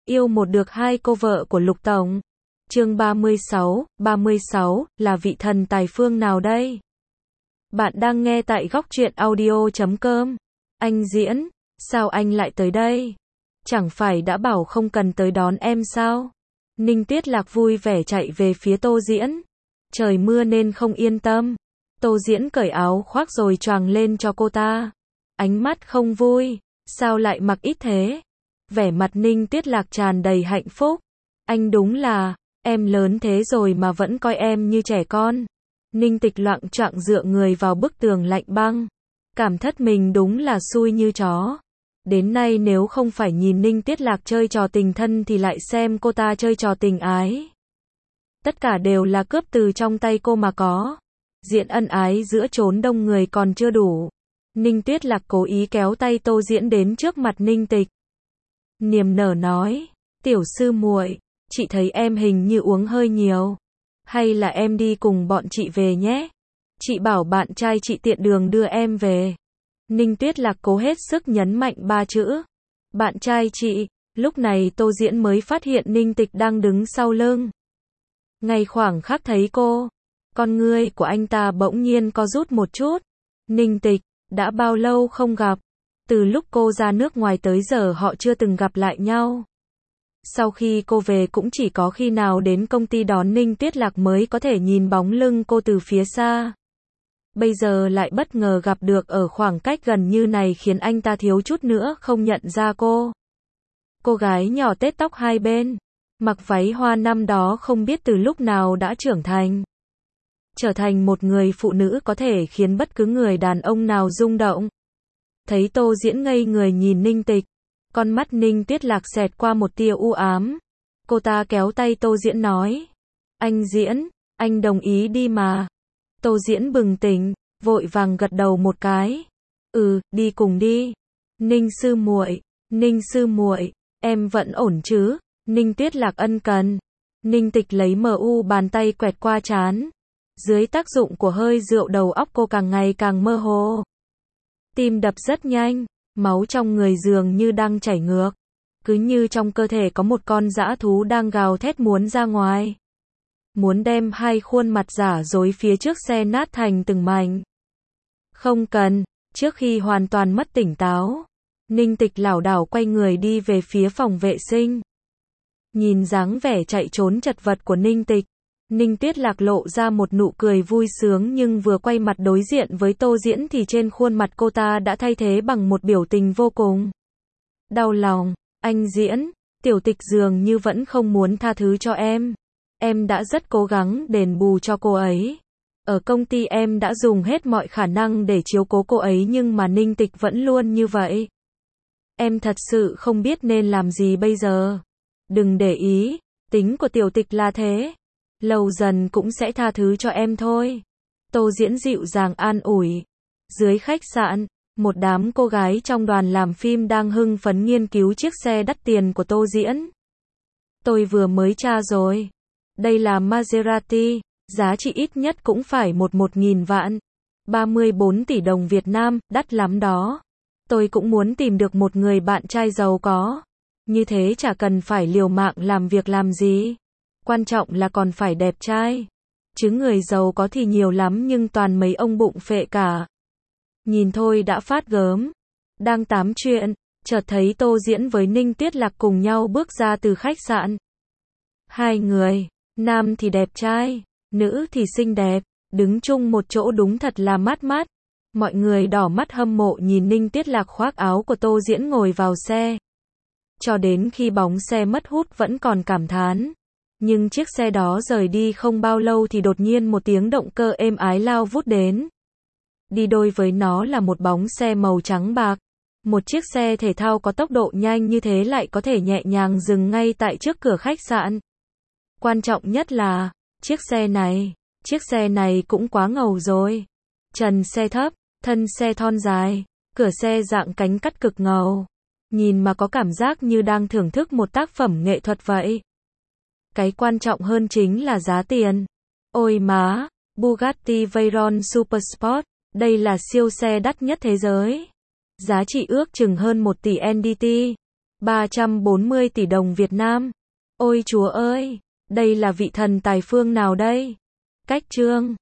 Yêu một được hai cô vợ của Lục Tổng. Chương 36, là vị thần tài phương nào đây? Bạn đang nghe tại góc truyện audio.com. Anh Diễn, sao anh lại tới đây? Chẳng phải đã bảo không cần tới đón em sao? Ninh Tiết Lạc vui vẻ chạy về phía Tô Diễn. Trời mưa nên không yên tâm. Tô Diễn cởi áo khoác rồi choàng lên cho cô ta. Ánh mắt không vui, sao lại mặc ít thế? Vẻ mặt Ninh Tiết Lạc tràn đầy hạnh phúc. Anh đúng là, em lớn thế rồi mà vẫn coi em như trẻ con. Ninh Tịch loạng choạng dựa người vào bức tường lạnh băng. Cảm thất mình đúng là xui như chó. Đến nay nếu không phải nhìn Ninh Tiết Lạc chơi trò tình thân thì lại xem cô ta chơi trò tình ái. Tất cả đều là cướp từ trong tay cô mà có. Diện ân ái giữa chốn đông người còn chưa đủ. Ninh Tiết Lạc cố ý kéo tay Tô Diễn đến trước mặt Ninh Tịch. Niềm nở nói, tiểu sư muội, chị thấy em hình như uống hơi nhiều. Hay là em đi cùng bọn chị về nhé. Chị bảo bạn trai chị tiện đường đưa em về. Ninh Tiết Lạc cố hết sức nhấn mạnh ba chữ. Bạn trai chị, lúc này Tô Diễn mới phát hiện Ninh Tịch đang đứng sau lưng. Ngay khoảng khắc thấy cô, con ngươi của anh ta bỗng nhiên co rút một chút. Ninh Tịch, đã bao lâu không gặp? Từ lúc cô ra nước ngoài tới giờ họ chưa từng gặp lại nhau. Sau khi cô về cũng chỉ có khi nào đến công ty đón Ninh Tiết Lạc mới có thể nhìn bóng lưng cô từ phía xa. Bây giờ lại bất ngờ gặp được ở khoảng cách gần như này khiến anh ta thiếu chút nữa không nhận ra cô. Cô gái nhỏ tết tóc hai bên, mặc váy hoa năm đó không biết từ lúc nào đã trưởng thành. Trở thành một người phụ nữ có thể khiến bất cứ người đàn ông nào rung động. Thấy Tô Diễn ngây người nhìn Ninh Tịch, con mắt Ninh Tiết Lạc xẹt qua một tia u ám. Cô ta kéo tay Tô Diễn nói, anh Diễn, anh đồng ý đi mà. Tô Diễn bừng tỉnh, vội vàng gật đầu một cái. Đi cùng đi. Ninh sư muội, em vẫn ổn chứ? Ninh Tiết Lạc ân cần. Ninh Tịch lấy bàn tay quẹt qua trán. Dưới tác dụng của hơi rượu đầu óc cô càng ngày càng mơ hồ. Tim đập rất nhanh, máu trong người dường như đang chảy ngược. Cứ như trong cơ thể có một con dã thú đang gào thét muốn ra ngoài. Muốn đem hai khuôn mặt giả dối phía trước xe nát thành từng mảnh. Không cần, trước khi hoàn toàn mất tỉnh táo, Ninh Tịch lảo đảo quay người đi về phía phòng vệ sinh. Nhìn dáng vẻ chạy trốn chật vật của Ninh Tịch, Ninh Tiết Lạc lộ ra một nụ cười vui sướng nhưng vừa quay mặt đối diện với Tô Diễn thì trên khuôn mặt cô ta đã thay thế bằng một biểu tình vô cùng đau lòng. Anh Diễn, tiểu Tịch dường như vẫn không muốn tha thứ cho em. Em đã rất cố gắng đền bù cho cô ấy. Ở công ty em đã dùng hết mọi khả năng để chiếu cố cô ấy nhưng mà Ninh Tịch vẫn luôn như vậy. Em thật sự không biết nên làm gì bây giờ. Đừng để ý, tính của tiểu Tịch là thế. Lâu dần cũng sẽ tha thứ cho em thôi. Tô Diễn dịu dàng an ủi. Dưới khách sạn, một đám cô gái trong đoàn làm phim đang hưng phấn nghiên cứu chiếc xe đắt tiền của Tô Diễn. Tôi vừa mới tra rồi. Đây là Maserati, giá trị ít nhất cũng phải 11.000 vạn. 34 tỷ đồng Việt Nam, đắt lắm đó. Tôi cũng muốn tìm được một người bạn trai giàu có. Như thế chả cần phải liều mạng làm việc làm gì. Quan trọng là còn phải đẹp trai. Chứ người giàu có thì nhiều lắm nhưng toàn mấy ông bụng phệ cả. Nhìn thôi đã phát gớm. Đang tám chuyện, chợt thấy Tô Diễn với Ninh Tiết Lạc cùng nhau bước ra từ khách sạn. Hai người, nam thì đẹp trai, nữ thì xinh đẹp, đứng chung một chỗ đúng thật là mát mắt. Mọi người đỏ mắt hâm mộ nhìn Ninh Tiết Lạc khoác áo của Tô Diễn ngồi vào xe. Cho đến khi bóng xe mất hút vẫn còn cảm thán. Nhưng chiếc xe đó rời đi không bao lâu thì đột nhiên một tiếng động cơ êm ái lao vút đến. Đi đôi với nó là một bóng xe màu trắng bạc. Một chiếc xe thể thao có tốc độ nhanh như thế lại có thể nhẹ nhàng dừng ngay tại trước cửa khách sạn. Quan trọng nhất là, chiếc xe này cũng quá ngầu rồi. Trần xe thấp, thân xe thon dài, cửa xe dạng cánh cắt cực ngầu. Nhìn mà có cảm giác như đang thưởng thức một tác phẩm nghệ thuật vậy. Cái quan trọng hơn chính là giá tiền. Ôi má, Bugatti Veyron Supersport, đây là siêu xe đắt nhất thế giới. Giá trị ước chừng hơn 1 tỷ NDT. 340 tỷ đồng Việt Nam. Ôi Chúa ơi, đây là vị thần tài phương nào đây? Cách chương